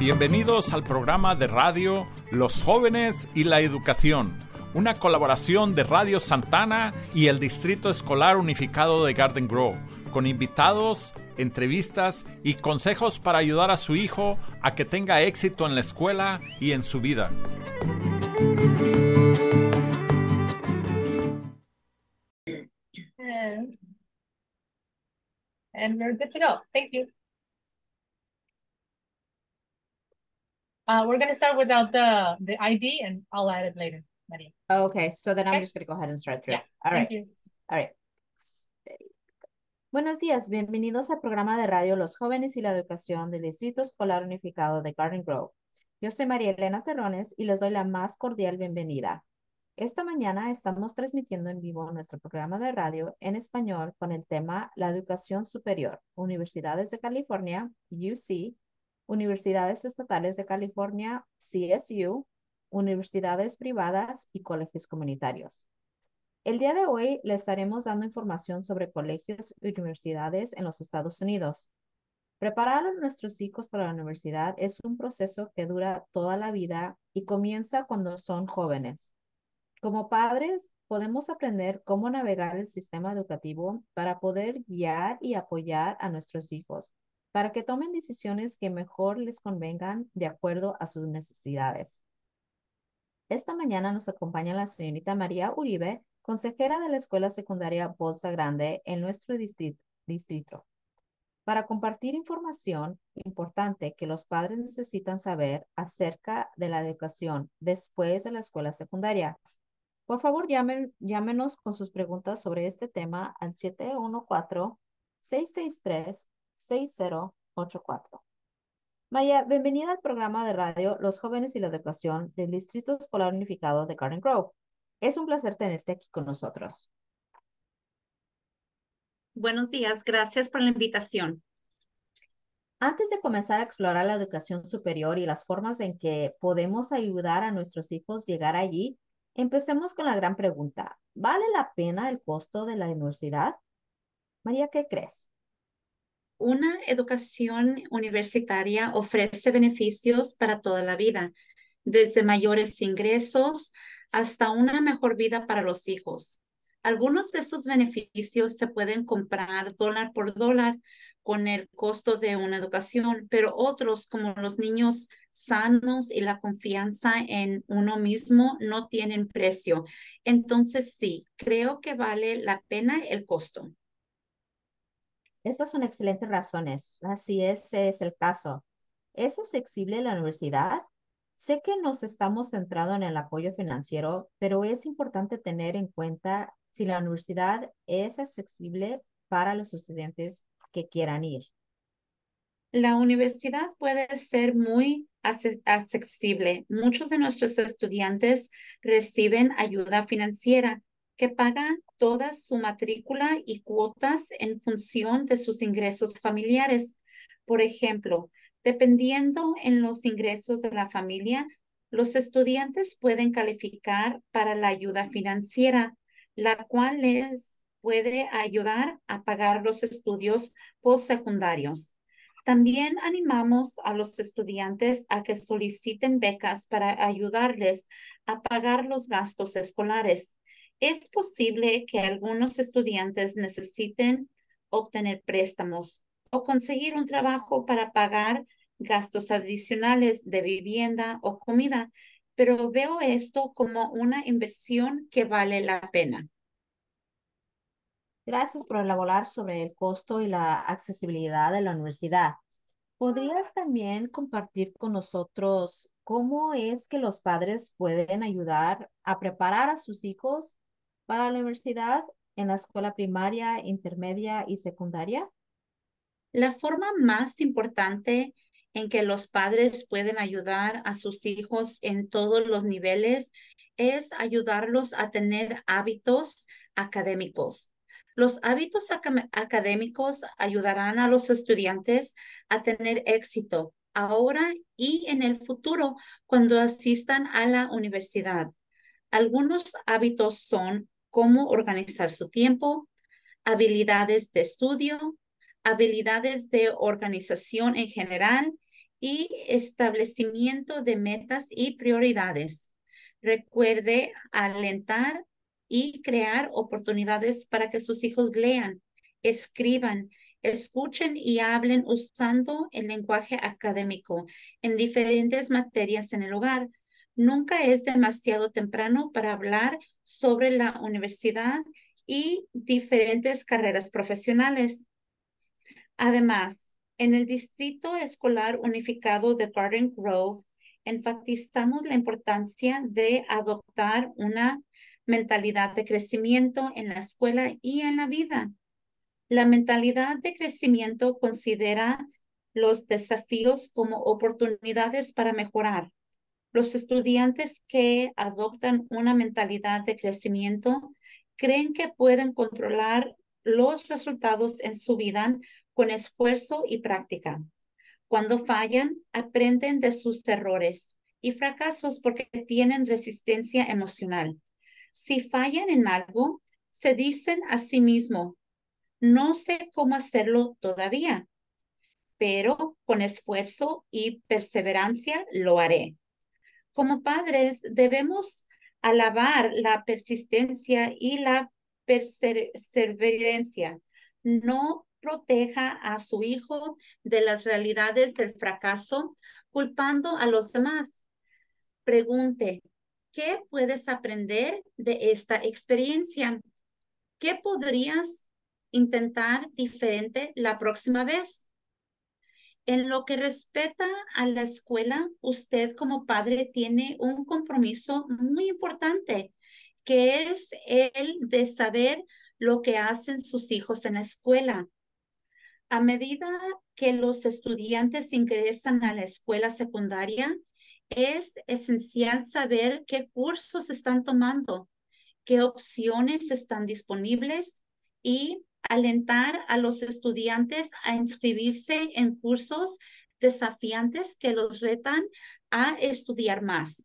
Bienvenidos al programa de radio Los Jóvenes y la Educación, una colaboración de Radio Santana y el Distrito Escolar Unificado de Garden Grove, con invitados, entrevistas y consejos para ayudar a su hijo a que tenga éxito en la escuela y en su vida. And we're good to go. Thank you. We're going to start without the ID, and I'll add it later, Maria. Okay, so then I'm just going to go ahead and start through. Yeah, All right. thank you. All right. Buenos días, bienvenidos al programa de radio Los Jóvenes y la Educación del Distrito Escolar Unificado de Garden Grove. Yo soy María Elena Terrones y les doy la más cordial bienvenida. Esta mañana estamos transmitiendo en vivo nuestro programa de radio en español con el tema La Educación Superior, Universidades de California, UC, Universidades Estatales de California, CSU, Universidades Privadas y Colegios Comunitarios. El día de hoy le estaremos dando información sobre colegios y universidades en los Estados Unidos. Preparar a nuestros hijos para la universidad es un proceso que dura toda la vida y comienza cuando son jóvenes. Como padres, podemos aprender cómo navegar el sistema educativo para poder guiar y apoyar a nuestros hijos, para que tomen decisiones que mejor les convengan de acuerdo a sus necesidades. Esta mañana nos acompaña la señorita María Uribe, consejera de la Escuela Secundaria Bolsa Grande en nuestro distrito, para compartir información importante que los padres necesitan saber acerca de la educación después de la escuela secundaria. Por favor, llámenos con sus preguntas sobre este tema al 714-663-6084. María, bienvenida al programa de radio Los Jóvenes y la Educación del Distrito Escolar Unificado de Garden Grove. Es un placer tenerte aquí con nosotros. Buenos días, gracias por la invitación. Antes de comenzar a explorar la educación superior y las formas en que podemos ayudar a nuestros hijos llegar allí, empecemos con la gran pregunta. ¿Vale la pena el costo de la universidad? María, ¿qué crees? Una educación universitaria ofrece beneficios para toda la vida, desde mayores ingresos hasta una mejor vida para los hijos. Algunos de esos beneficios se pueden comprar dólar por dólar con el costo de una educación, pero otros, como los niños sanos y la confianza en uno mismo, no tienen precio. Entonces, sí, creo que vale la pena el costo. Estas son excelentes razones. Así ese es el caso. ¿Es accesible la universidad? Sé que nos estamos centrando en el apoyo financiero, pero es importante tener en cuenta si la universidad es accesible para los estudiantes que quieran ir. La universidad puede ser muy accesible. Muchos de nuestros estudiantes reciben ayuda financiera que paga toda su matrícula y cuotas en función de sus ingresos familiares. Por ejemplo, dependiendo en los ingresos de la familia, los estudiantes pueden calificar para la ayuda financiera, la cual les puede ayudar a pagar los estudios postsecundarios. También animamos a los estudiantes a que soliciten becas para ayudarles a pagar los gastos escolares. Es posible que algunos estudiantes necesiten obtener préstamos o conseguir un trabajo para pagar gastos adicionales de vivienda o comida, pero veo esto como una inversión que vale la pena. Gracias por elaborar sobre el costo y la accesibilidad de la universidad. ¿Podrías también compartir con nosotros cómo es que los padres pueden ayudar a preparar a sus hijos para la universidad en la escuela primaria, intermedia y secundaria? La forma más importante en que los padres pueden ayudar a sus hijos en todos los niveles es ayudarlos a tener hábitos académicos. Los hábitos académicos ayudarán a los estudiantes a tener éxito ahora y en el futuro cuando asistan a la universidad. Algunos hábitos son cómo organizar su tiempo, habilidades de estudio, habilidades de organización en general y establecimiento de metas y prioridades. Recuerde alentar y crear oportunidades para que sus hijos lean, escriban, escuchen y hablen usando el lenguaje académico en diferentes materias en el hogar. Nunca es demasiado temprano para hablar sobre la universidad y diferentes carreras profesionales. Además, en el Distrito Escolar Unificado de Garden Grove, enfatizamos la importancia de adoptar una mentalidad de crecimiento en la escuela y en la vida. La mentalidad de crecimiento considera los desafíos como oportunidades para mejorar. Los estudiantes que adoptan una mentalidad de crecimiento creen que pueden controlar los resultados en su vida con esfuerzo y práctica. Cuando fallan, aprenden de sus errores y fracasos porque tienen resistencia emocional. Si fallan en algo, se dicen a sí mismos, no sé cómo hacerlo todavía, pero con esfuerzo y perseverancia lo haré. Como padres, debemos alabar la persistencia y la perseverancia. No proteja a su hijo de las realidades del fracaso culpando a los demás. Pregunte, ¿qué puedes aprender de esta experiencia? ¿Qué podrías intentar diferente la próxima vez? En lo que respecta a la escuela, usted como padre tiene un compromiso muy importante, que es el de saber lo que hacen sus hijos en la escuela. A medida que los estudiantes ingresan a la escuela secundaria, es esencial saber qué cursos están tomando, qué opciones están disponibles y alentar a los estudiantes a inscribirse en cursos desafiantes que los retan a estudiar más.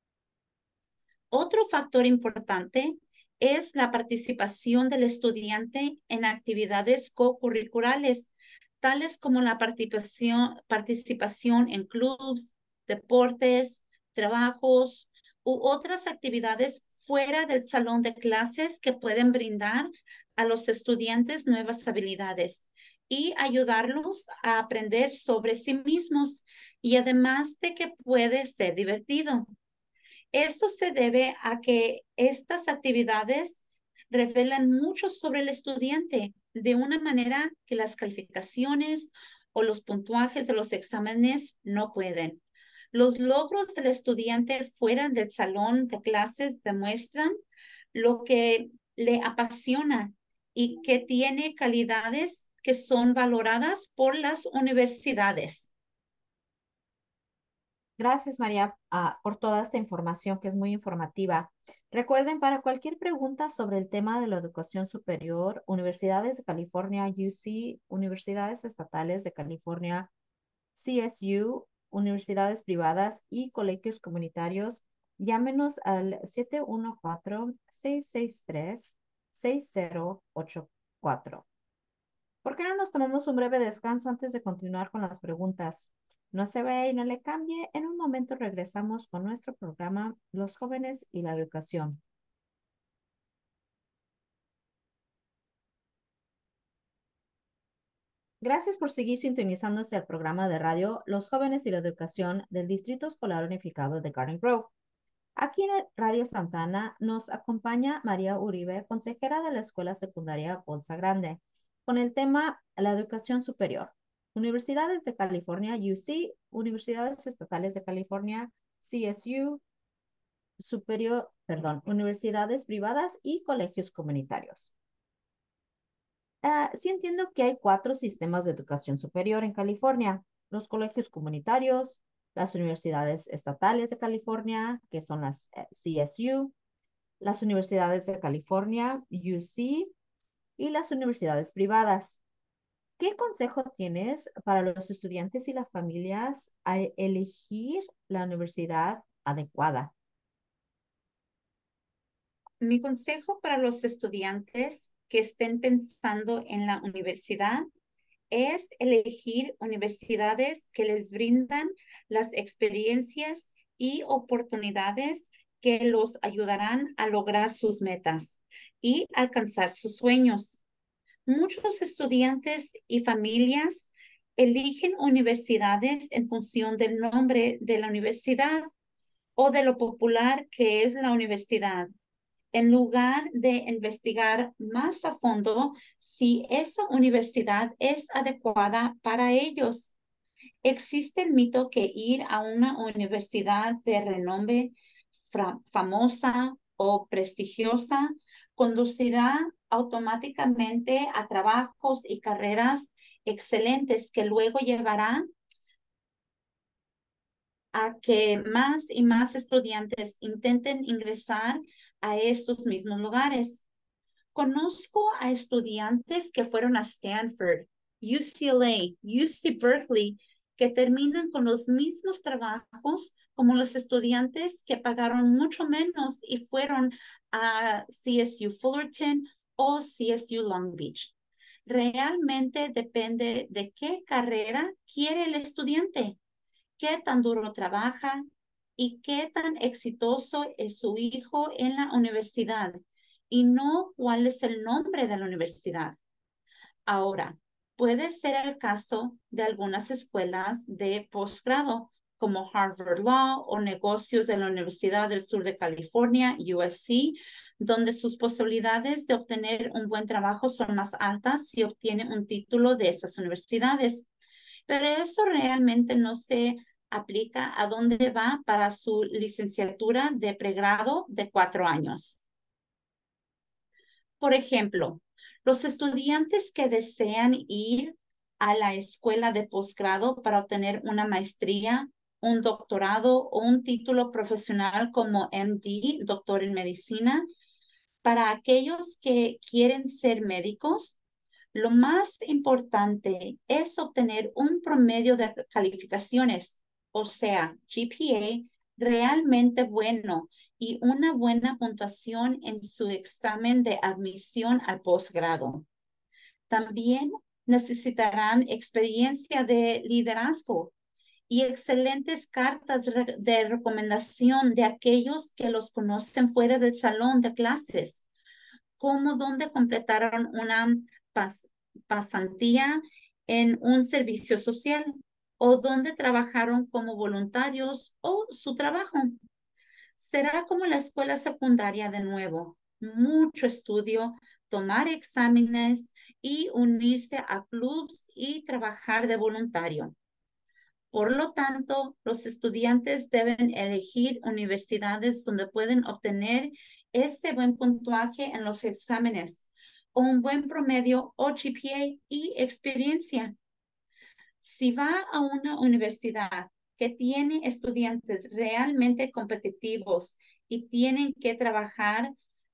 Otro factor importante es la participación del estudiante en actividades co-curriculares, tales como la participación en clubes, deportes, trabajos u otras actividades fuera del salón de clases que pueden brindar a los estudiantes nuevas habilidades y ayudarlos a aprender sobre sí mismos, y además de que puede ser divertido. Esto se debe a que estas actividades revelan mucho sobre el estudiante de una manera que las calificaciones o los puntuajes de los exámenes no pueden. Los logros del estudiante fuera del salón de clases demuestran lo que le apasiona y que tiene calidades que son valoradas por las universidades. Gracias, María, por toda esta información que es muy informativa. Recuerden, para cualquier pregunta sobre el tema de la educación superior, Universidades de California, UC, Universidades Estatales de California, CSU, universidades privadas y colegios comunitarios, llámenos al 714-663-6084. ¿Por qué no nos tomamos un breve descanso antes de continuar con las preguntas? No se vaya y no le cambie. En un momento regresamos con nuestro programa Los jóvenes y la educación. Gracias por seguir sintonizándose al programa de radio Los jóvenes y la educación del Distrito Escolar Unificado de Garden Grove. Aquí en Radio Santana nos acompaña María Uribe, consejera de la Escuela Secundaria Bolsa Grande, con el tema la educación superior. Universidades de California, UC, Universidades Estatales de California, CSU, universidades privadas y colegios comunitarios. Sí entiendo que hay 4 sistemas de educación superior en California: los colegios comunitarios, las universidades estatales de California, que son las CSU, las universidades de California, UC, y las universidades privadas. ¿Qué consejo tienes para los estudiantes y las familias a elegir la universidad adecuada? Mi consejo para los estudiantes que estén pensando en la universidad es elegir universidades que les brindan las experiencias y oportunidades que los ayudarán a lograr sus metas y alcanzar sus sueños. Muchos estudiantes y familias eligen universidades en función del nombre de la universidad o de lo popular que es la universidad, en lugar de investigar más a fondo si esa universidad es adecuada para ellos. Existe el mito que ir a una universidad de renombre famosa o prestigiosa conducirá automáticamente a trabajos y carreras excelentes que luego llevarán a que más y más estudiantes intenten ingresar a estos mismos lugares. Conozco a estudiantes que fueron a Stanford, UCLA, UC Berkeley, que terminan con los mismos trabajos como los estudiantes que pagaron mucho menos y fueron a CSU Fullerton o CSU Long Beach. Realmente depende de qué carrera quiere el estudiante, qué tan duro trabaja y qué tan exitoso es su hijo en la universidad, y no cuál es el nombre de la universidad. Ahora, puede ser el caso de algunas escuelas de posgrado, como Harvard Law o negocios de la Universidad del Sur de California, USC, donde sus posibilidades de obtener un buen trabajo son más altas si obtiene un título de esas universidades. Pero eso realmente no se aplica a dónde va para su licenciatura de pregrado de 4 años. Por ejemplo, los estudiantes que desean ir a la escuela de posgrado para obtener una maestría, un doctorado o un título profesional como MD, doctor en medicina, para aquellos que quieren ser médicos, lo más importante es obtener un promedio de calificaciones, o sea, GPA, realmente bueno y una buena puntuación en su examen de admisión al posgrado. También necesitarán experiencia de liderazgo y excelentes cartas de recomendación de aquellos que los conocen fuera del salón de clases, como donde completaron una pasantía en un servicio social o donde trabajaron como voluntarios o su trabajo. Será como la escuela secundaria de nuevo, mucho estudio, tomar exámenes y unirse a clubs y trabajar de voluntario. Por lo tanto, los estudiantes deben elegir universidades donde pueden obtener ese buen puntaje en los exámenes, o un buen promedio o GPA y experiencia. Si va a una universidad que tiene estudiantes realmente competitivos y tienen que trabajar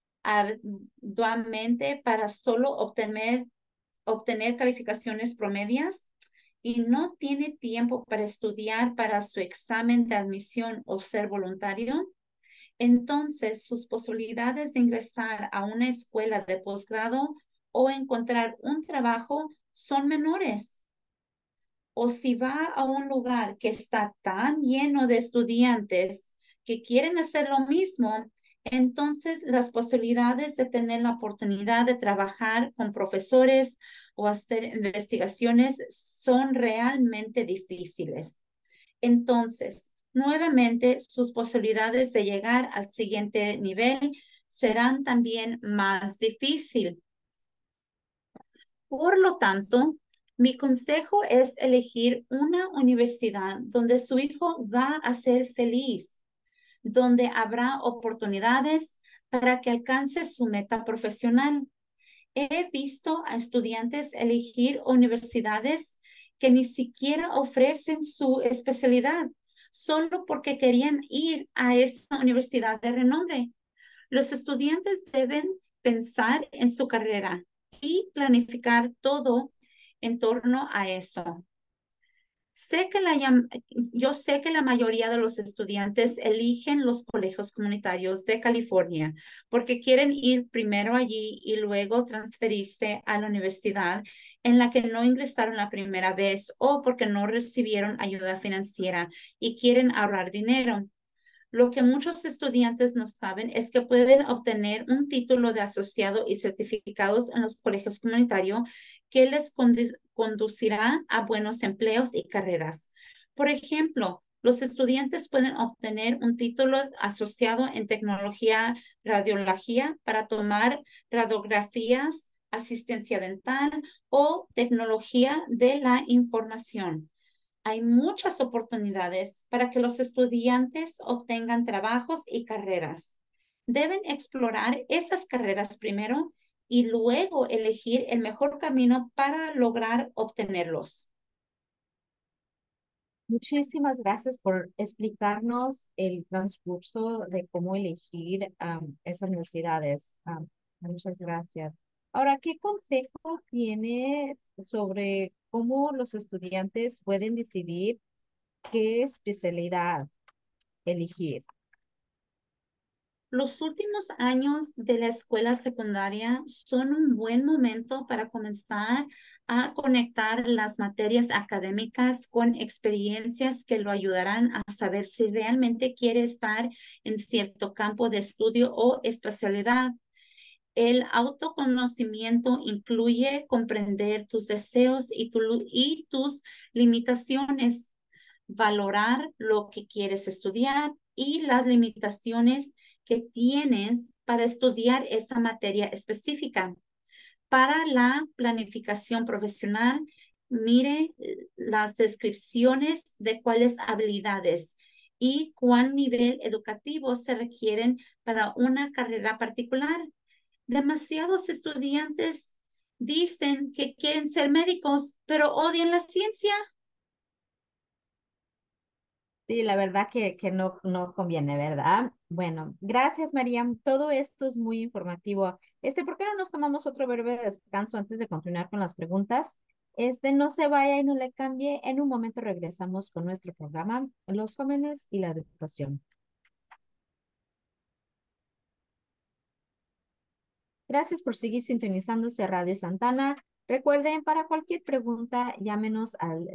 arduamente para solo obtener calificaciones promedias, y no tiene tiempo para estudiar para su examen de admisión o ser voluntario, entonces sus posibilidades de ingresar a una escuela de posgrado o encontrar un trabajo son menores. O si va a un lugar que está tan lleno de estudiantes que quieren hacer lo mismo, entonces las posibilidades de tener la oportunidad de trabajar con profesores o hacer investigaciones son realmente difíciles. Entonces, nuevamente, sus posibilidades de llegar al siguiente nivel serán también más difíciles. Por lo tanto, mi consejo es elegir una universidad donde su hijo va a ser feliz, donde habrá oportunidades para que alcance su meta profesional. He visto a estudiantes elegir universidades que ni siquiera ofrecen su especialidad, solo porque querían ir a esa universidad de renombre. Los estudiantes deben pensar en su carrera y planificar todo en torno a eso. Yo sé que la mayoría de los estudiantes eligen los colegios comunitarios de California porque quieren ir primero allí y luego transferirse a la universidad en la que no ingresaron la primera vez o porque no recibieron ayuda financiera y quieren ahorrar dinero. Lo que muchos estudiantes no saben es que pueden obtener un título de asociado y certificados en los colegios comunitarios que les conducirá a buenos empleos y carreras. Por ejemplo, los estudiantes pueden obtener un título asociado en tecnología radiología para tomar radiografías, asistencia dental o tecnología de la información. Hay muchas oportunidades para que los estudiantes obtengan trabajos y carreras. Deben explorar esas carreras primero y luego elegir el mejor camino para lograr obtenerlos. Muchísimas gracias por explicarnos el transcurso de cómo elegir esas universidades. Muchas gracias. Ahora, ¿qué consejo tiene sobre cómo los estudiantes pueden decidir qué especialidad elegir? Los últimos años de la escuela secundaria son un buen momento para comenzar a conectar las materias académicas con experiencias que lo ayudarán a saber si realmente quiere estar en cierto campo de estudio o especialidad. El autoconocimiento incluye comprender tus deseos y tus limitaciones, valorar lo que quieres estudiar y las limitaciones que tienes para estudiar esa materia específica. Para la planificación profesional, mire las descripciones de cuáles habilidades y cuán nivel educativo se requieren para una carrera particular. Demasiados estudiantes dicen que quieren ser médicos, pero odian la ciencia. Sí, la verdad que no conviene, ¿verdad? Bueno, gracias, María. Todo esto es muy informativo. ¿Por qué no nos tomamos otro breve descanso antes de continuar con las preguntas? No se vaya y no le cambie. En un momento regresamos con nuestro programa, Los jóvenes y la educación. Gracias por seguir sintonizándose a Radio Santana. Recuerden, para cualquier pregunta, llámenos al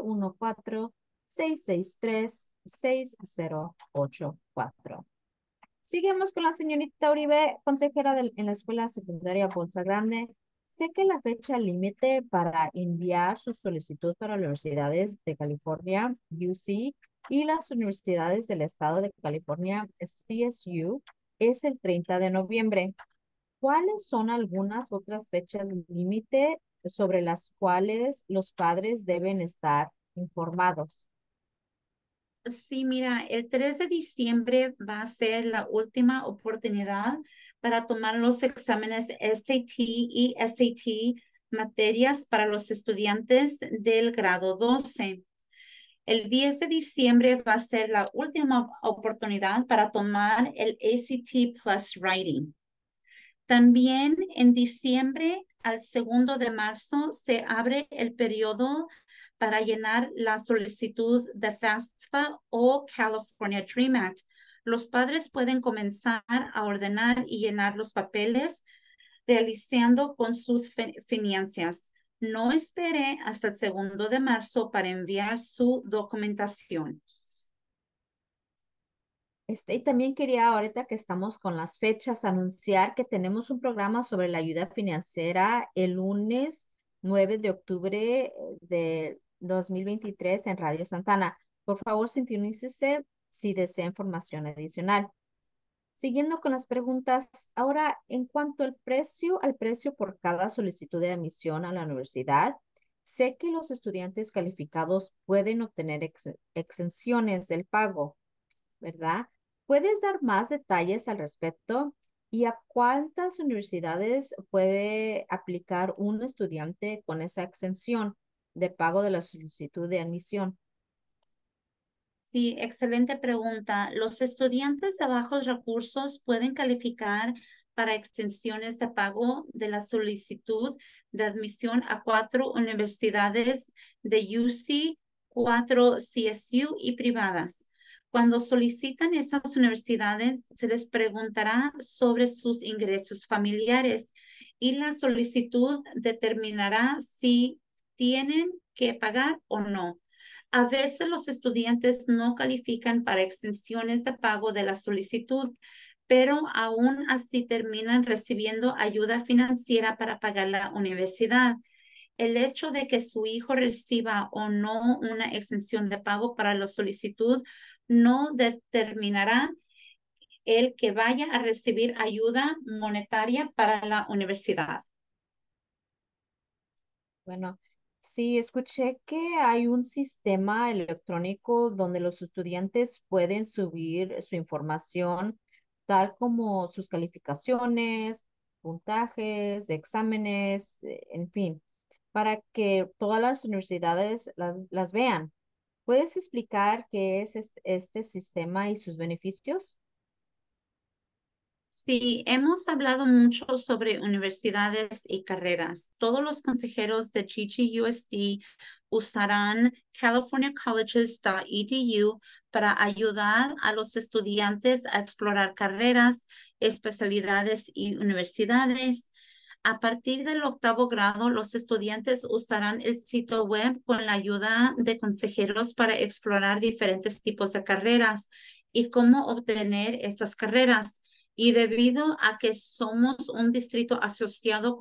714-663-6084. Seguimos con la señorita Uribe, consejera en la Escuela Secundaria Bolsa Grande. Sé que la fecha límite para enviar su solicitud para universidades de California, UC, y las universidades del estado de California, CSU, es el 30 de noviembre. ¿Cuáles son algunas otras fechas límite sobre las cuales los padres deben estar informados? Sí, mira, el 3 de diciembre va a ser la última oportunidad para tomar los exámenes SAT y SAT materias para los estudiantes del grado 12. El 10 de diciembre va a ser la última oportunidad para tomar el ACT Plus Writing. También en diciembre al 2 de marzo se abre el periodo para llenar la solicitud de FAFSA o California Dream Act. Los padres pueden comenzar a ordenar y llenar los papeles realizando con sus finanzas. No espere hasta el 2 de marzo para enviar su documentación. Y también quería, ahorita que estamos con las fechas, anunciar que tenemos un programa sobre la ayuda financiera el lunes 9 de octubre de 2023 en Radio Santana. Por favor, sintonícese si desea información adicional. Siguiendo con las preguntas, ahora en cuanto al precio por cada solicitud de admisión a la universidad, sé que los estudiantes calificados pueden obtener exenciones del pago, ¿verdad? ¿Puedes dar más detalles al respecto? ¿Y a cuántas universidades puede aplicar un estudiante con esa exención de pago de la solicitud de admisión? Sí, excelente pregunta. Los estudiantes de bajos recursos pueden calificar para extensiones de pago de la solicitud de admisión a 4 universidades de UC 4 CSU y privadas. Cuando solicitan esas universidades, se les preguntará sobre sus ingresos familiares y la solicitud determinará si tienen que pagar o no. A veces los estudiantes no califican para extensiones de pago de la solicitud, pero aún así terminan recibiendo ayuda financiera para pagar la universidad. El hecho de que su hijo reciba o no una exención de pago para la solicitud no determinará el que vaya a recibir ayuda monetaria para la universidad. Bueno, sí, escuché que hay un sistema electrónico donde los estudiantes pueden subir su información, tal como sus calificaciones, puntajes de exámenes, en fin, para que todas las universidades las vean. ¿Puedes explicar qué es este sistema y sus beneficios? Sí, hemos hablado mucho sobre universidades y carreras. Todos los consejeros de GGUSD usarán californiacolleges.edu para ayudar a los estudiantes a explorar carreras, especialidades y universidades. A partir del 8º grado, los estudiantes usarán el sitio web con la ayuda de consejeros para explorar diferentes tipos de carreras y cómo obtener esas carreras. Y debido a que somos un distrito asociado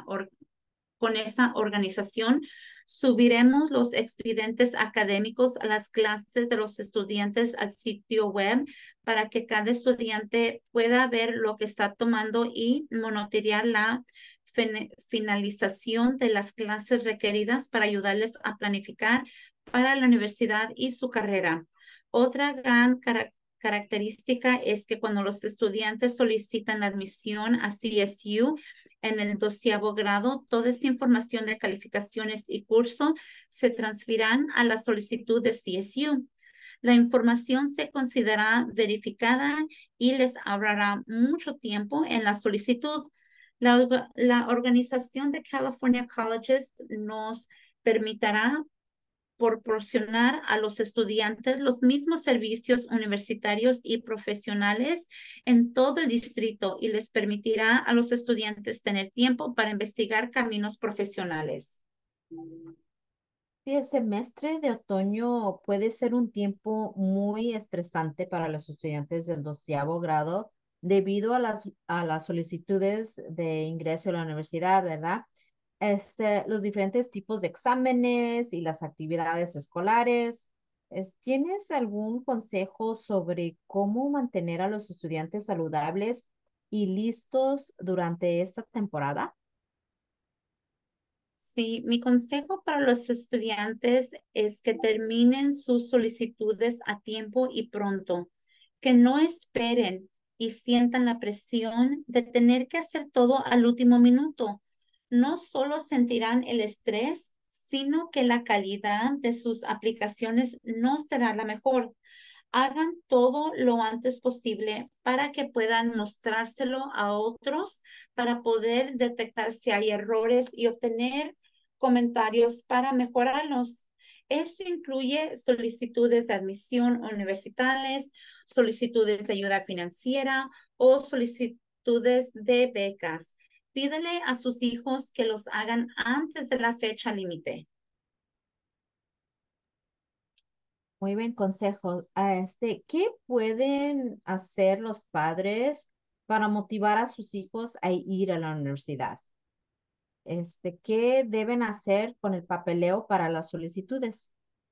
con esa organización, subiremos los expedientes académicos a las clases de los estudiantes al sitio web para que cada estudiante pueda ver lo que está tomando y monitorear la finalización de las clases requeridas para ayudarles a planificar para la universidad y su carrera. Otra gran característica es que cuando los estudiantes solicitan la admisión a CSU en el 12º grado, toda esa información de calificaciones y curso se transferirán a la solicitud de CSU. La información se considera verificada y les ahorrará mucho tiempo en la solicitud. La organización de California Colleges nos permitirá proporcionar a los estudiantes los mismos servicios universitarios y profesionales en todo el distrito y les permitirá a los estudiantes tener tiempo para investigar caminos profesionales. Sí, el semestre de otoño puede ser un tiempo muy estresante para los estudiantes del 12º grado debido a las solicitudes de ingreso a la universidad, ¿verdad? Los diferentes tipos de exámenes y las actividades escolares. ¿Tienes algún consejo sobre cómo mantener a los estudiantes saludables y listos durante esta temporada? Sí, mi consejo para los estudiantes es que terminen sus solicitudes a tiempo y pronto, que no esperen y sientan la presión de tener que hacer todo al último minuto. No solo sentirán el estrés, sino que la calidad de sus aplicaciones no será la mejor. Hagan todo lo antes posible para que puedan mostrárselo a otros para poder detectar si hay errores y obtener comentarios para mejorarlos. Esto incluye solicitudes de admisión universitarias, solicitudes de ayuda financiera o solicitudes de becas. Pídele a sus hijos que los hagan antes de la fecha límite. Muy buen consejo. ¿Qué pueden hacer los padres para motivar a sus hijos a ir a la universidad? ¿Qué deben hacer con el papeleo para las solicitudes?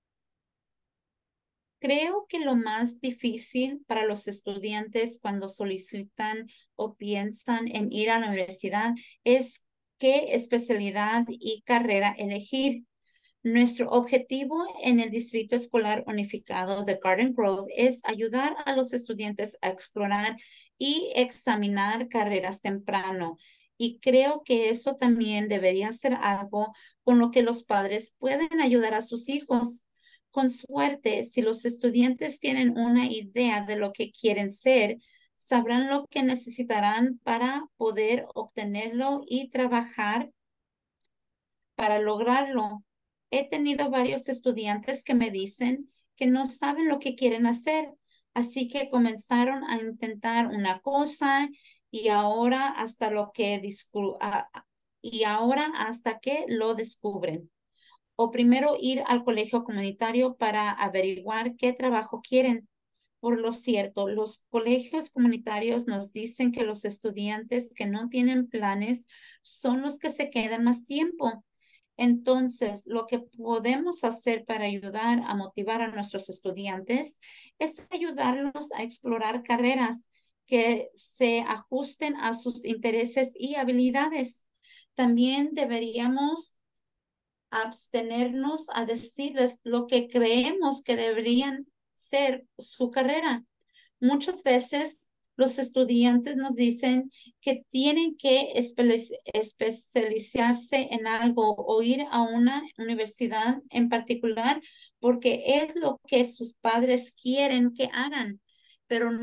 Creo que lo más difícil para los estudiantes cuando solicitan o piensan en ir a la universidad es qué especialidad y carrera elegir. Nuestro objetivo en el Distrito Escolar Unificado de Garden Grove es ayudar a los estudiantes a explorar y examinar carreras temprano. Y creo que eso también debería ser algo con lo que los padres pueden ayudar a sus hijos. Con suerte, si los estudiantes tienen una idea de lo que quieren ser, sabrán lo que necesitarán para poder obtenerlo y trabajar para lograrlo. He tenido varios estudiantes que me dicen que no saben lo que quieren hacer, así que comenzaron a intentar una cosa y ahora hasta que lo descubren. O primero ir al colegio comunitario para averiguar qué trabajo quieren. Por lo cierto, los colegios comunitarios nos dicen que los estudiantes que no tienen planes son los que se quedan más tiempo. Entonces, lo que podemos hacer para ayudar a motivar a nuestros estudiantes es ayudarlos a explorar carreras que se ajusten a sus intereses y habilidades. También deberíamos abstenernos a decirles lo que creemos que deberían ser su carrera. Muchas veces los estudiantes nos dicen que tienen que especializarse en algo o ir a una universidad en particular porque es lo que sus padres quieren que hagan, pero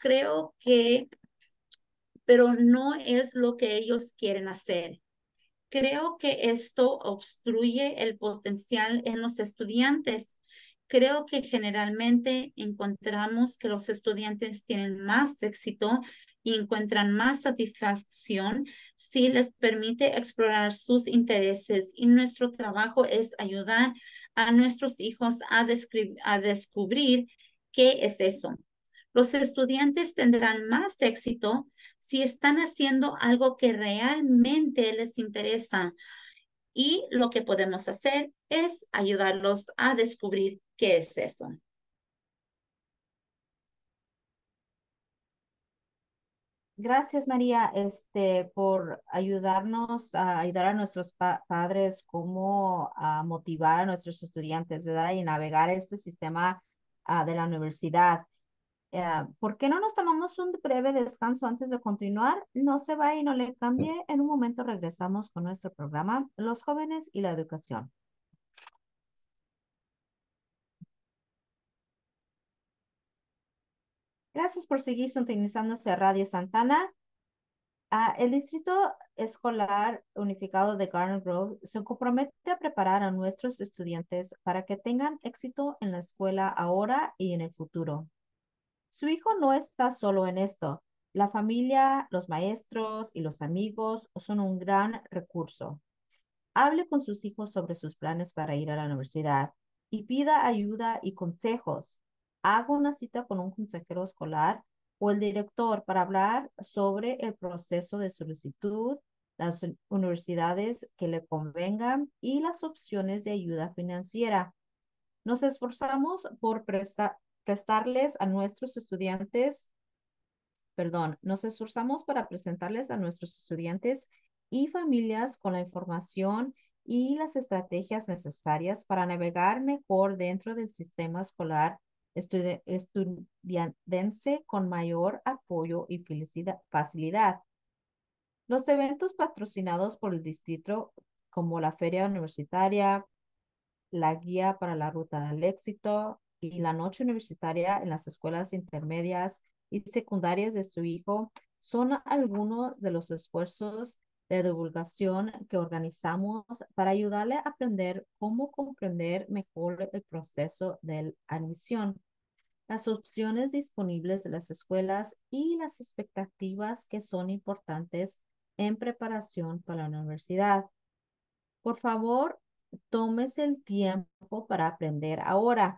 pero no es lo que ellos quieren hacer. Creo que esto obstruye el potencial en los estudiantes. Creo que generalmente encontramos que los estudiantes tienen más éxito y encuentran más satisfacción si les permite explorar sus intereses. Y nuestro trabajo es ayudar a nuestros hijos a descubrir qué es eso. Los estudiantes tendrán más éxito si están haciendo algo que realmente les interesa. Y lo que podemos hacer es ayudarlos a descubrir qué es eso. Gracias, María, por ayudarnos a ayudar a nuestros padres cómo a motivar a nuestros estudiantes, ¿verdad? Y navegar este sistema de la universidad. ¿Por qué no nos tomamos un breve descanso antes de continuar? No se va y no le cambie. En un momento regresamos con nuestro programa, Los jóvenes y la educación. Gracias por seguir sintonizándose a Radio Santana. El Distrito Escolar Unificado de Garden Grove se compromete a preparar a nuestros estudiantes para que tengan éxito en la escuela ahora y en el futuro. Su hijo no está solo en esto. La familia, los maestros y los amigos son un gran recurso. Hable con sus hijos sobre sus planes para ir a la universidad y pida ayuda y consejos. Haga una cita con un consejero escolar o el director para hablar sobre el proceso de solicitud, las universidades que le convengan y las opciones de ayuda financiera. Nos esforzamos por prestarles a nuestros estudiantes, perdón, nos esforzamos para presentarles a nuestros estudiantes y familias con la información y las estrategias necesarias para navegar mejor dentro del sistema escolar estudiantense con mayor apoyo y facilidad. Los eventos patrocinados por el distrito, como la feria universitaria, la guía para la ruta del éxito y la noche universitaria en las escuelas intermedias y secundarias de su hijo son algunos de los esfuerzos de divulgación que organizamos para ayudarle a aprender cómo comprender mejor el proceso de admisión, las opciones disponibles de las escuelas y las expectativas que son importantes en preparación para la universidad. Por favor, tómese el tiempo para aprender ahora.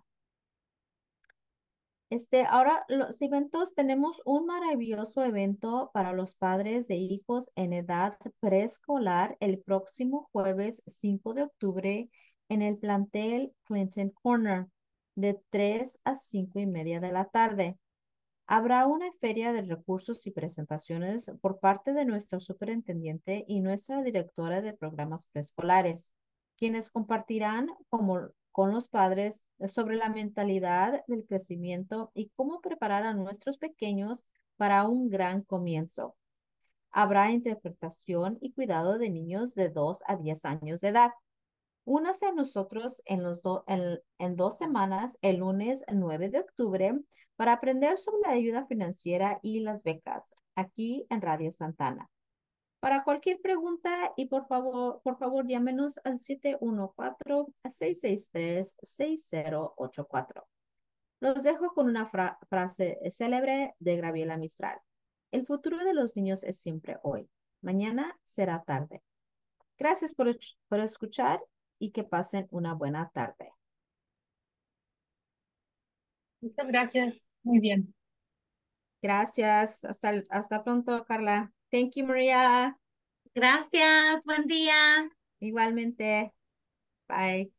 Ahora los eventos, tenemos un maravilloso evento para los padres de hijos en edad preescolar el próximo jueves 5 de octubre en el plantel Clinton Corner de 3 a 5:30 de la tarde. Habrá una feria de recursos y presentaciones por parte de nuestro superintendente y nuestra directora de programas preescolares, quienes compartirán con los padres sobre la mentalidad del crecimiento y cómo preparar a nuestros pequeños para un gran comienzo. Habrá interpretación y cuidado de niños de 2 a 10 años de edad. Únase a nosotros en 2 semanas, el lunes 9 de octubre, para aprender sobre la ayuda financiera y las becas, aquí en Radio Santana. Para cualquier pregunta y por favor, llámenos al 714-663-6084. Los dejo con una frase célebre de Gabriela Mistral. El futuro de los niños es siempre hoy. Mañana será tarde. Gracias por escuchar y que pasen una buena tarde. Muchas gracias. Muy bien. Gracias. Hasta pronto, Carla. Thank you, Maria. Gracias, buen día. Igualmente. Bye.